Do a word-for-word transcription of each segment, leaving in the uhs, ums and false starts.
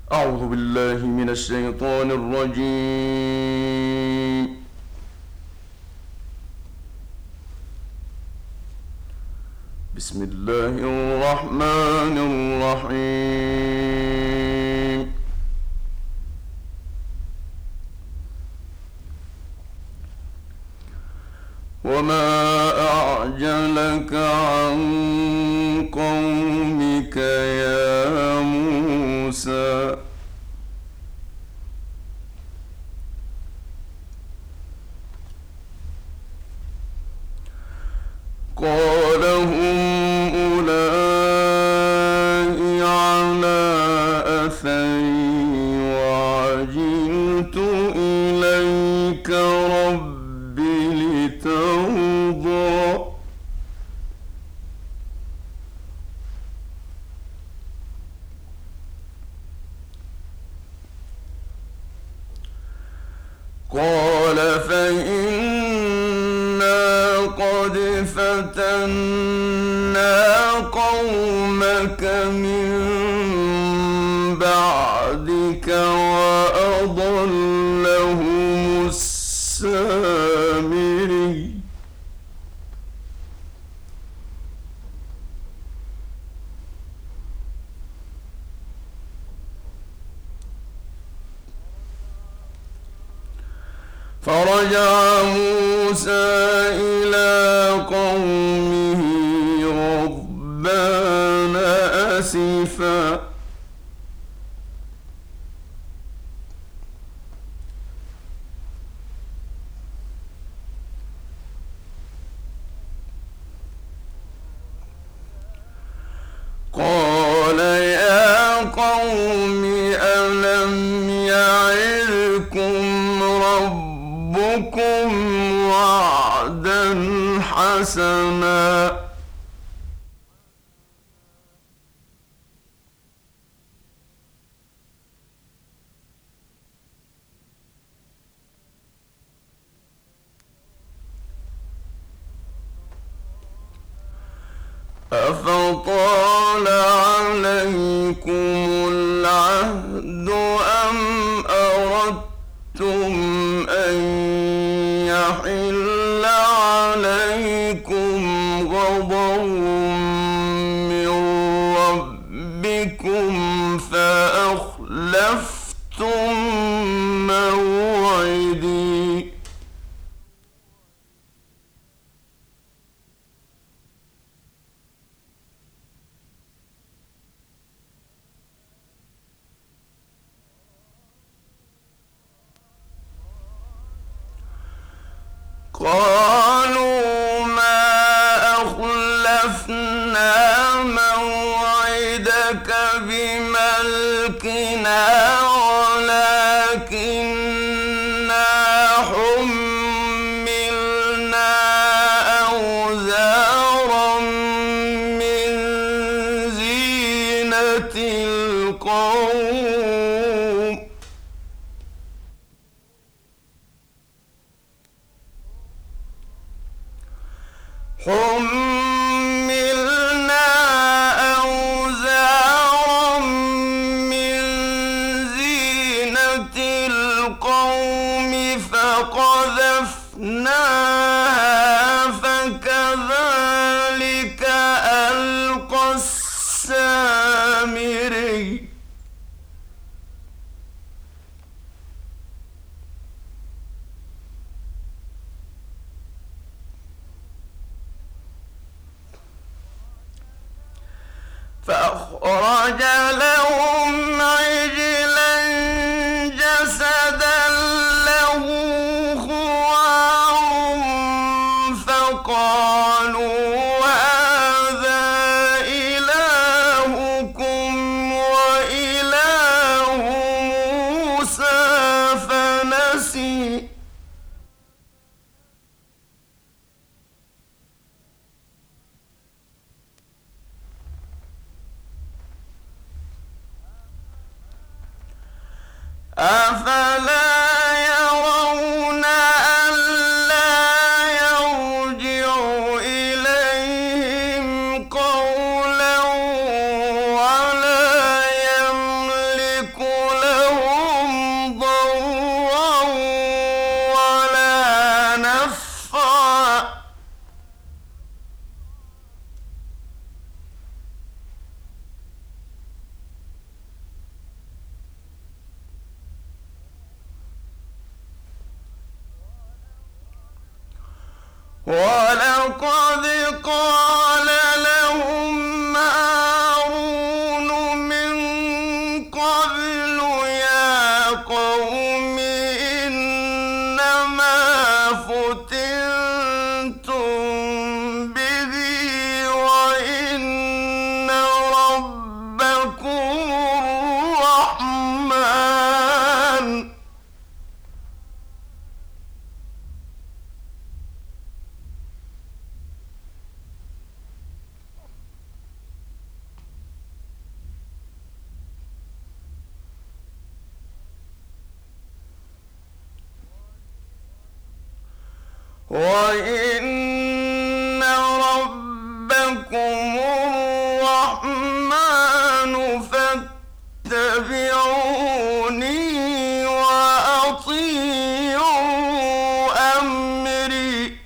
أعوذ بالله من الشيطان الرجيم. بسم الله الرحمن الرحيم. وما أعجلك عن قومك يا موسى. قال هم أولئك على أثري وعجلت إليك رب لترضى. قال فإنا قد فتنا قومك من بعدك وأضلهم السامري. فرجع موسى إلى قومه غضبان أسفا. قال يا قوم ألم يعظكم ربكم وعدا حسنا أفطال عليكم العهد أم أردتم أن يحل عليكم غضب من ربكم فأخلفتم موعدي. قالوا ما أخلفنا موعدك بملكنا ولكننا حملنا أوزارا من زينة القوم حملنا أوزارا من زينة القوم فقذفناها فكذلك ألقى السامري. فأخرج لهم عجلا جسدا له خوار فقالوا هذا إلهكم وإله موسى فنسي. أفلا يرون ألا يرجع إليهم قولا ولا يملك ولقد قال لهم هارون من قبل يا قوم إنما فتنتم به وإن ربكم الرحمن وَإِنَّ رَبَّكُمُ الرَّحْمَنُ فَاتَّبِعُونِي وَأَطِيعُوا أَمْرِي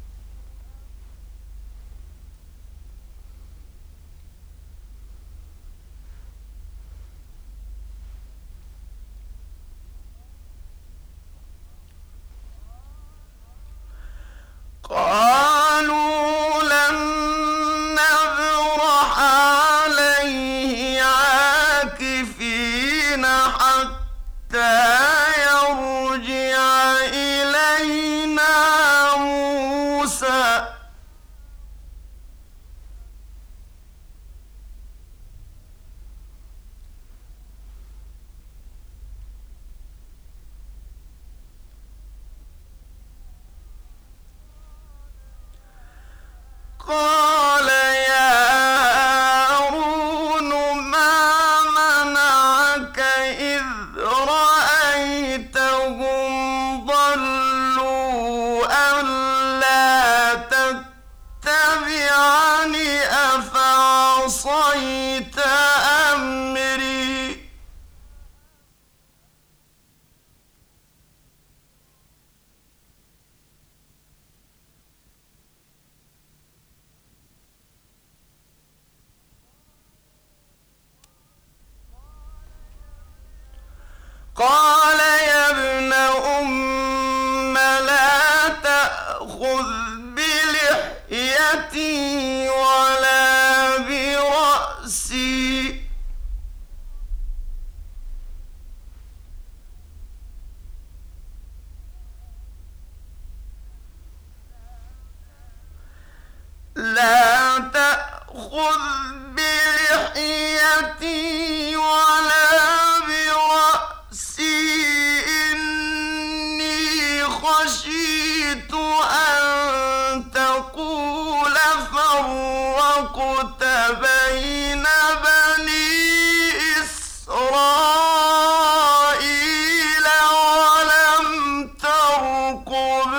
قالوا لن نبرح عليه عاكفين حتى يرجع إلينا موسى قال يا هارون ما منعك إذ رأيتهم ضلوا ألا تتبعني أفعصيت أمري قال يا ابن أم لا تأخذ بلحيتي ولا برأسي لا تأخذ بلحيتي ولا برأسي إني خشيت أن تقول فرقت بين بني إسرائيل ولم ترقب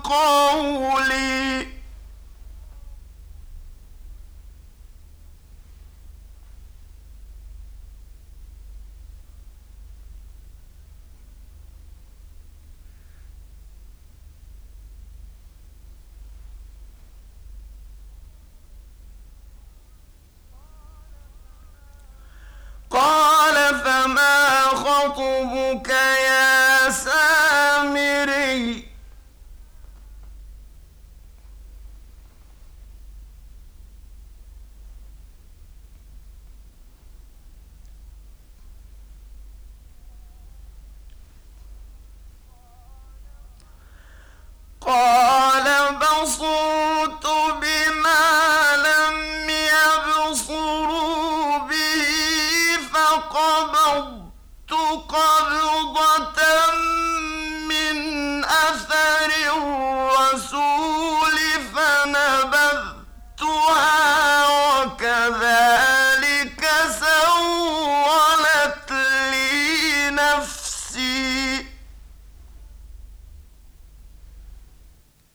قولي قال فما خطبك يا سامري قال بصرت بما لم يبصروا به فقبضت قبضة من أثر الرسول فنبذتها وكذلك سولت لي نفسي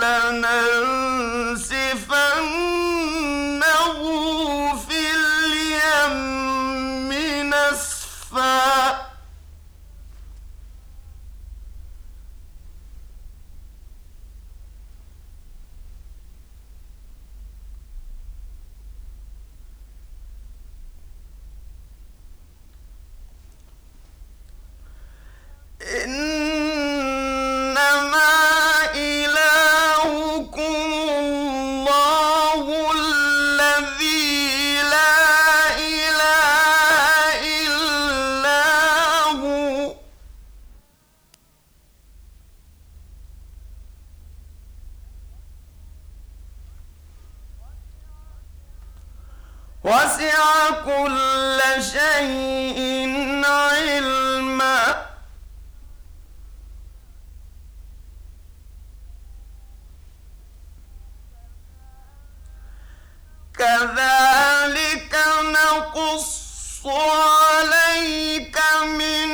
فلننسفنه في اليم نسفا إنما إلهكم الله الذي لا إله إلا هو وسع كل شيء علما كذلك نقص عليك من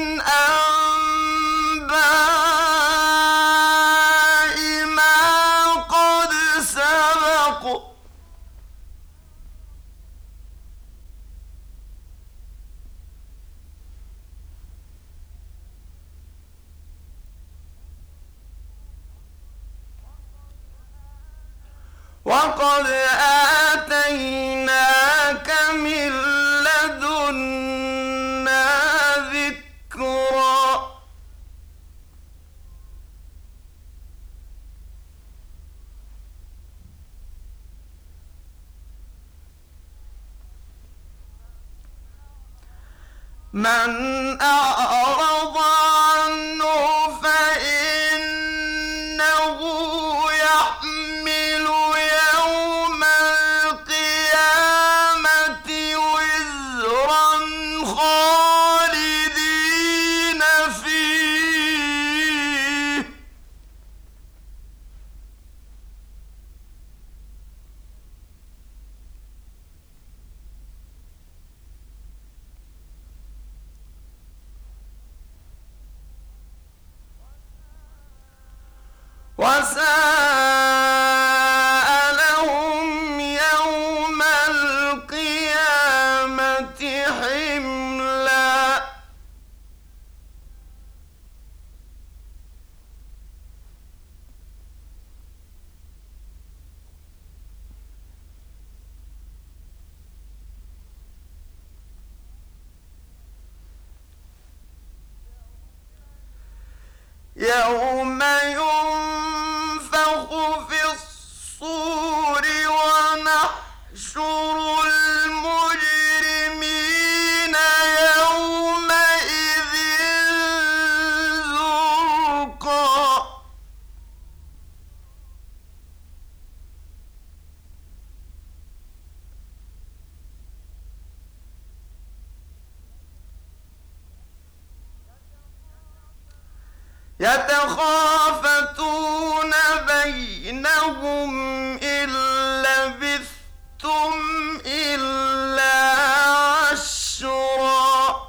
أنباء ما قد سبق وقد آتيناك من لدنا ذكرا من أعرض عنه فإنه يحمل يوم القيامة وزرا خالدين فيه وساء لهم يوم القيامة حملا يوم ينفخ في الصور ونحشر المجرمين يومئذ زرقا يتخافتون بينهم إن لبثتم إلا عشرا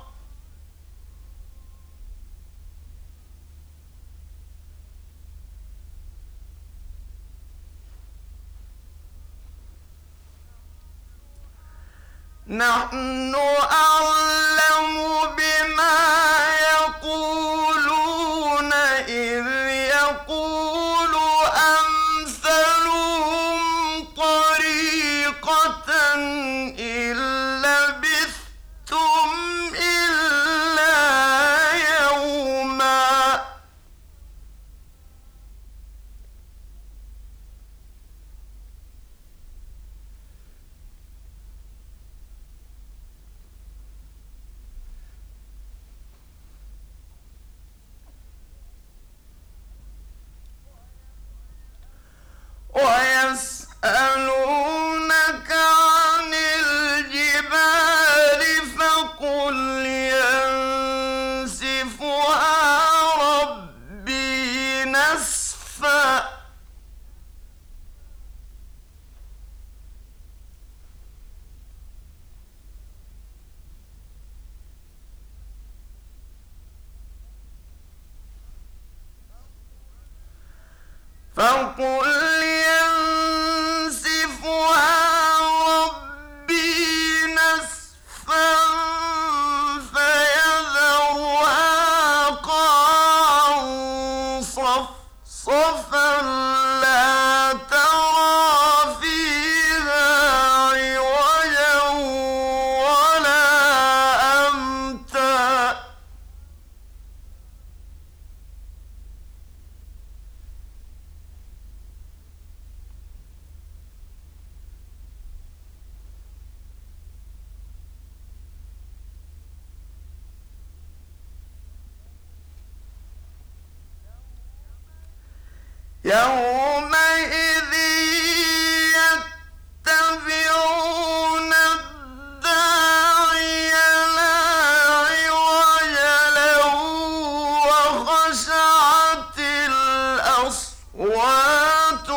نحن أعلم بما يقولون إذ يقول أمثلهم طريقة إن لبثتم إلا يوما ويسألونك عن الجبال فقل ينسفها ربي نسفا فقل فقل ينسفها ربي نسفا فيذرها قاعا صفصفا لا ترى فيها عوجا ولا أمتا. يومئذ يتبعون الداعي لا عوج له وخشعت الأصوات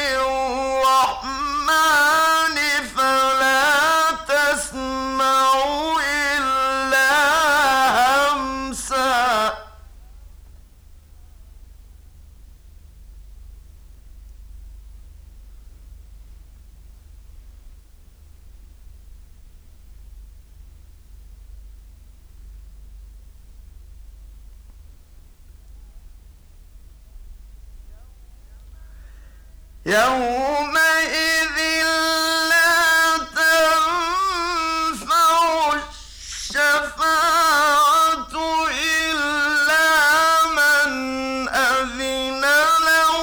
للرحمن فلا تسمع إلا همسا. يومئذ لا تنفع الشفاعة إلا من أذن له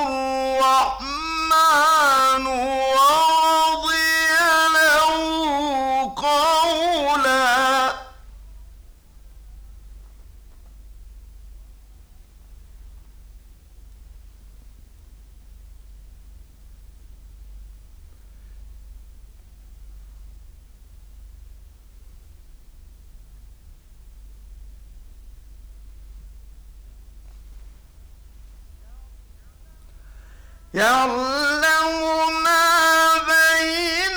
الرحمن ورضي له قولا. يعلم ما بين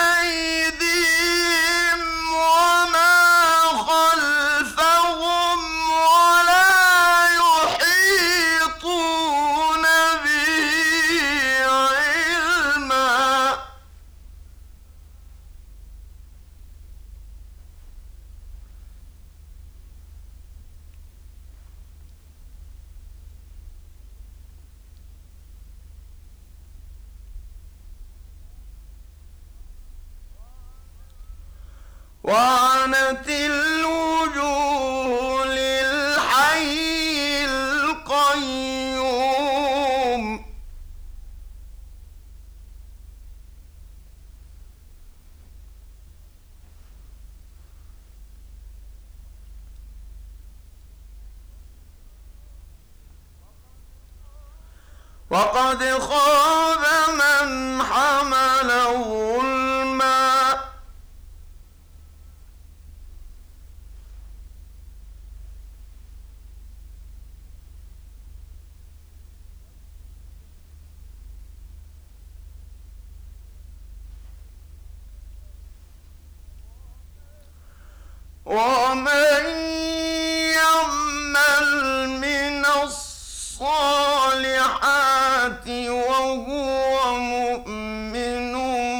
أيديهم وما خلفهم ولا يحيطون به علما. وعنت الوجوه للحي القيوم وقد خاب من حمل ظلما. ومن يعمل من الصالحات وهو مؤمن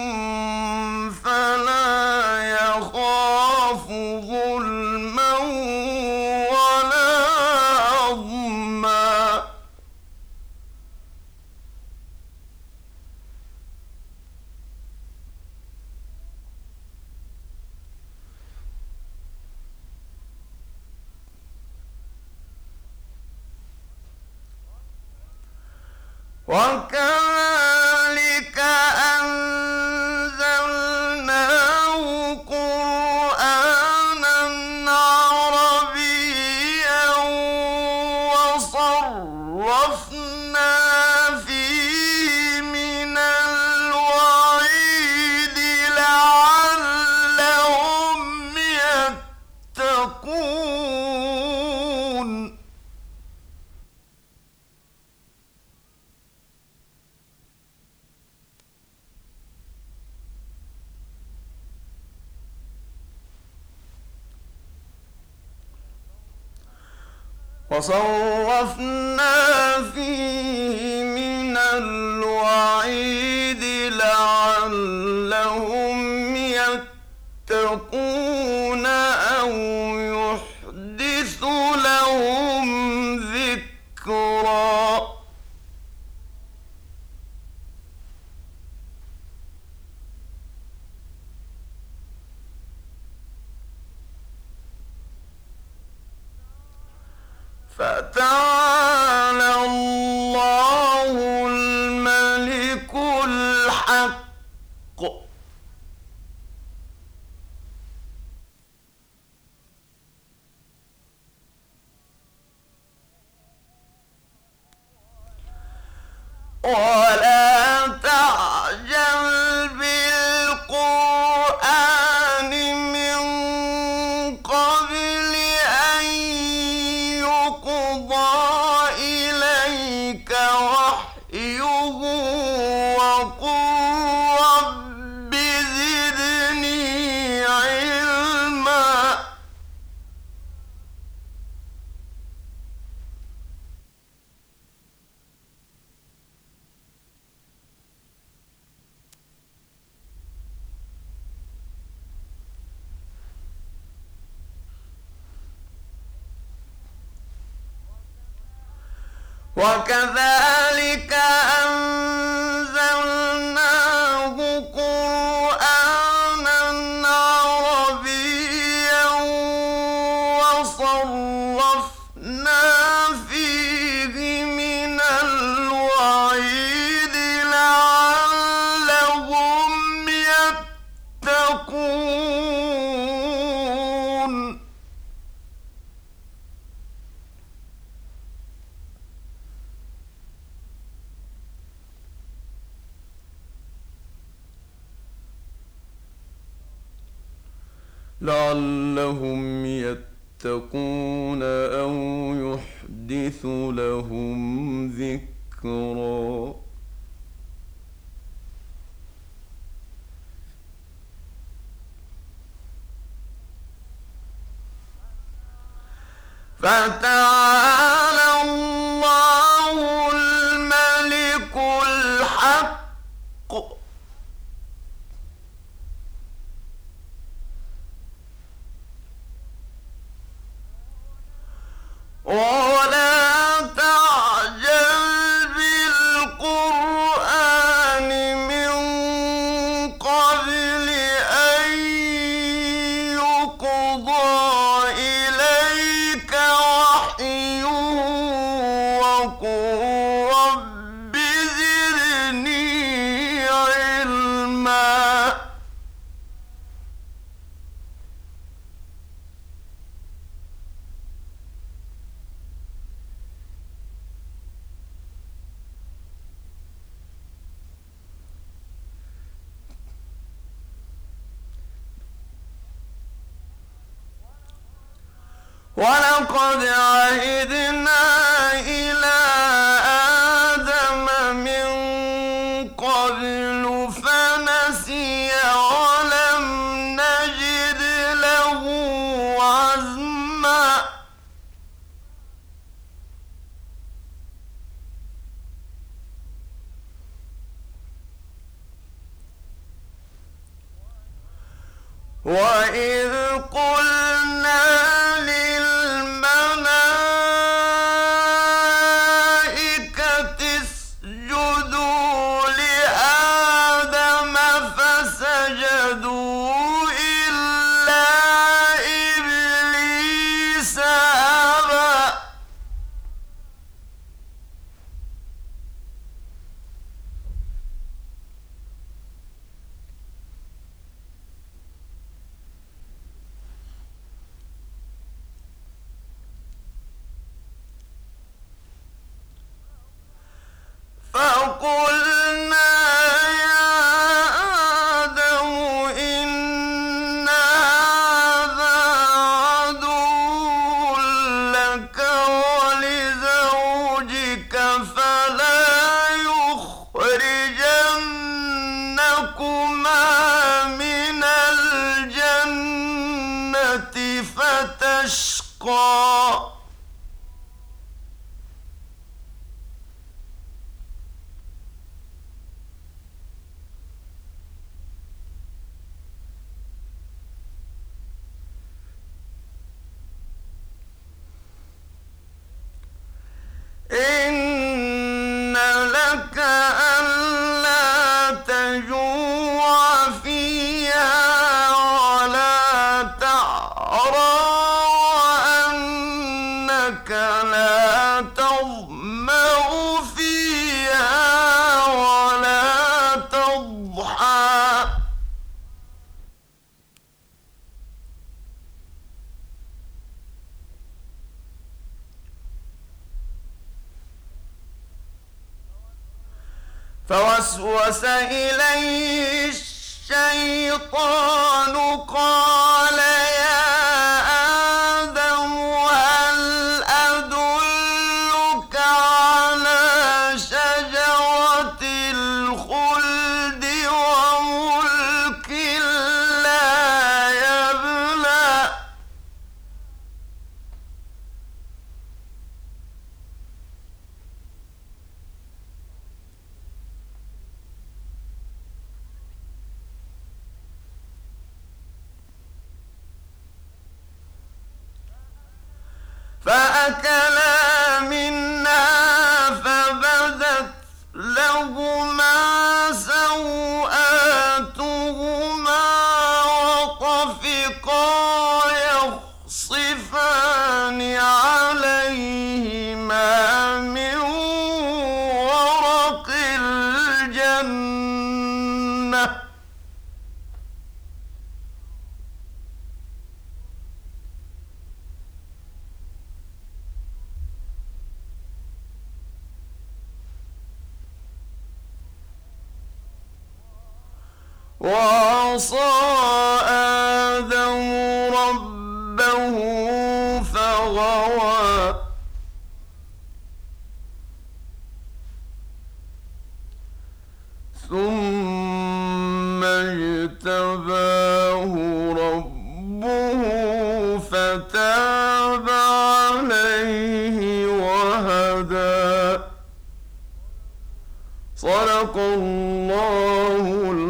فلا يخاف ظلما ولا هضما. وكذلك أنزلناه قرآنا عربيا وصرفنا فيه من الوعيد لعلهم يتقون. وصرفنا فيه من ذكرا فتعالى الله الملك الحق ولا تعجل بالقرآن من قبل أن يقضى إليك وحيه وقل رب زدني علما وكذلك أنزلناه قرآنا عربيا وصرفنا فيه من الوعيد لعلهم يتقون لعلهم يتقون أو يحدث لهم ذكرا فتعالى الله الملك الحق ولا تعجل بالقرآن من قبل أن يقضى إليك وحيه وقل رب زدني علما ولقد عهدنا إلى آدم من قبل فنسي ولم نجد له عزما وإذ قلنا للملائكة اسجدوا لآدم فسجدوا إلا إبليس أبى فقلنا يا آدم إن هذا عدو لك ولزوجك فلا يخرجنكما من الجنة فتشقى إن لك ألا تجوع فيها ولا تعرى وأنك لا تظمأ فيها ولا تضحى فوسوس إليه الشيطان قال يا آدم هل أدلك على شجرة الخلد وملك لا يبلى فأكلا منها فبدت لهما سوآتهما وطفقا يخصفان عليهما من ورق الجنة وعصى آدم ربه فغوى ثم اجتباه ربه فتاب عليه وهدى صدق الله